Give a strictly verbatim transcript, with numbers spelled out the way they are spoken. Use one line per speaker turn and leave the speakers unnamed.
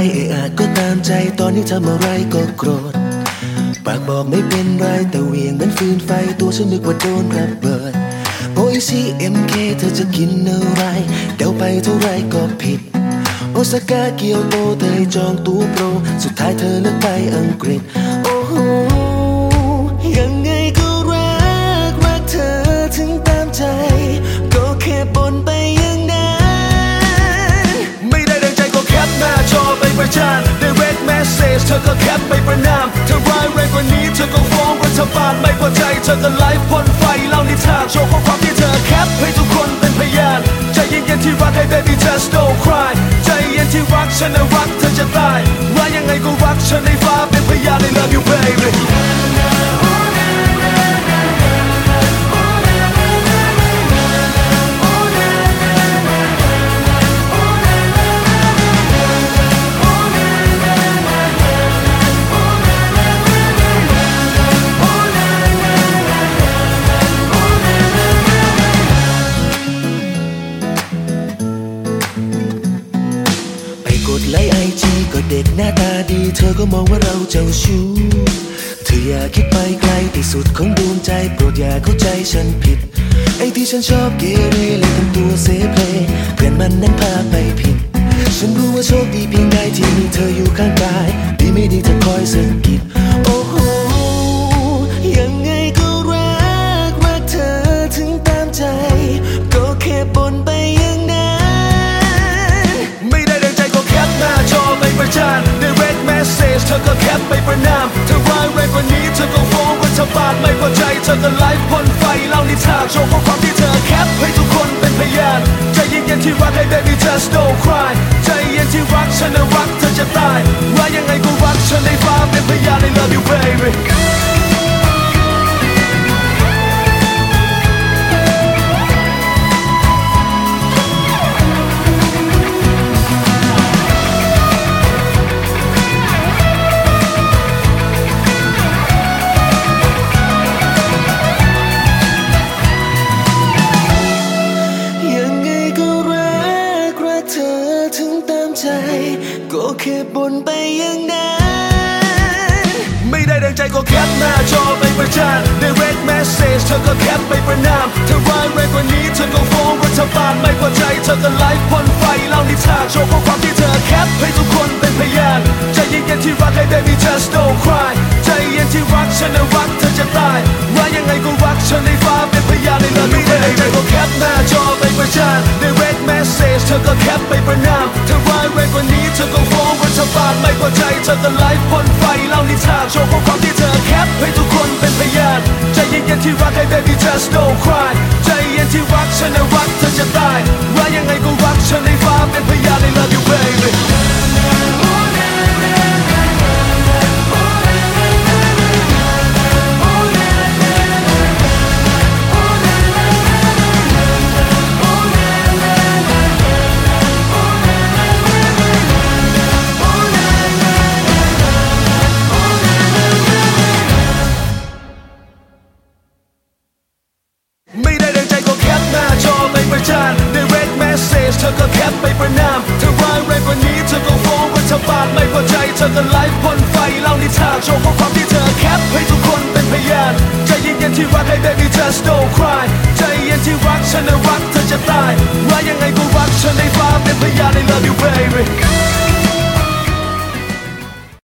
เอะอะก็ตามใจตอนนี้ทำอะไรก็โกรธปากบอกไม่เป็นไรแต่เวียงเหมือนฟืนไฟตัวฉันนึกว่าโดนระเบิดโอ้ยซีเอ็มเคเธอจะกินอะไรเดี๋ยวไปเท่าไรก็ผิดโอซาก้าเกียวโตเธอจองตั๋วโปรสุดท้ายเธอเลือกไปอังกฤษโอ้โหยังไงก็รักรักเธอถึงตามใจก็แค่บ่นไปอย่างนั้นไม่ได้ดังใจก็แคปหน้าจอไปประจาน Direct Message เธอก็แคปไปประนามเธอร้ายแรงกว่านี้เธอก็ฟ้องรัฐบาลไม่พอใจเธอก็ไลฟ์พ่นไฟเล่านิทานโชว์ข้อความที่เธอแคปให้ทุกคนเป็นพยานใจเย็นๆที่รักให้ baby just don't cry ใจเย็นที่รักฉันน่ะรักเธอจะตายว่ายังไงก็รักฉันในฟ้าเป็นพยาน I love you babyกดไลค์ไอจีก็เด็กหน้าตาดีเธอก็มองว่าเราเจ้าชู้เธออย่าคิดไปไกลที่สุดของดวงใจโปรดอย่าเข้าใจฉันผิดไอ้ที่ฉันชอบเกเรเลยทำตัวเซเพลเพื่อนมันนั้นพาไปผิดฉันรู้ว่าโชคดีเพียงใดที่มีเธออยู่ข้างกายดีไม่ดีเธอคอยสะกิดโอ้โหยังไงก็รักรักเธอถึงตามใจก็แค่บ่นไปอย่างนั้นไม่ได้ดังใจก็แคปหน้าจอไปประจาน Direct Message เธอก็แคปไปประนามเธอร้ายแรงกว่านี้เธอก็ฟ้องรัฐบาลไม่พอใจเธอก็ไลฟ์พ่นไฟเล่านิทานโชว์ข้อความที่เธอแคปให้ทุกคนเป็นพยานใจเย็นๆที่รักให้ baby just don't cry ใจเย็นที่รักฉันน่ะรักเธอจะตายว่ายังไงก็รักฉันในฟ้าเป็นพยาน I love you babyก็แค่บ่นไปอย่างนั้นไม่ได้ดังใจก็แคปหน้าจอไปประจาน Direct Message เธอก็แคปไปประนามเธอร้ายแรงกว่านี้เธอก็ฟ้องรัฐบาลไม่พอใจเธอก็ไลฟ์พ่นไฟเล่านิทานโชว์ข้อความที่เธอแคปให้ทุกคนเป็นพยานใจเย็นๆที่รักให้ baby just don't cry ใจเย็นที่รักฉันน่ะรักเธอจะตายว่ายังไงก็รักฉันในฟ้าเป็นพยาน I love you baby ใจก็แคปหน้าจอไปประจาน Direct Message เธอก็แคปไปประนามเธอร้ายแรงกว่านี้เธอก็ฟ้องรัฐบาลไม่พอใจเธอก็ไลฟ์พ่นไฟเล่านิทานโชว์ข้อความที่เธอแคปให้ทุกคนเป็นพยานใจเย็นๆที่รักให้ baby just don't cry ใจเย็นที่รักฉันน่ะรักเธอจะตายว่ายังไงก็รักฉันในฟ้าเป็นพยาน I love you babyไม่ได้ดังใจก็แคปหน้าจอไปประจาน Direct Message เธอก็แคปไปประนามเธอร้ายแรงกว่านี้เธอก็ฟ้องรัฐบาลไม่พอใจเธอก็ไลฟ์พ่นไฟเล่านิทานโชว์ข้อความที่เธอแคปให้ทุกคนเป็นพยานใจเย็นๆที่รักให้ baby just don't cry ใจเย็นที่รักฉันน่ะรักเธอจะตายว่ายังไงก็รักฉันในฟ้าเป็นพยาน I love you baby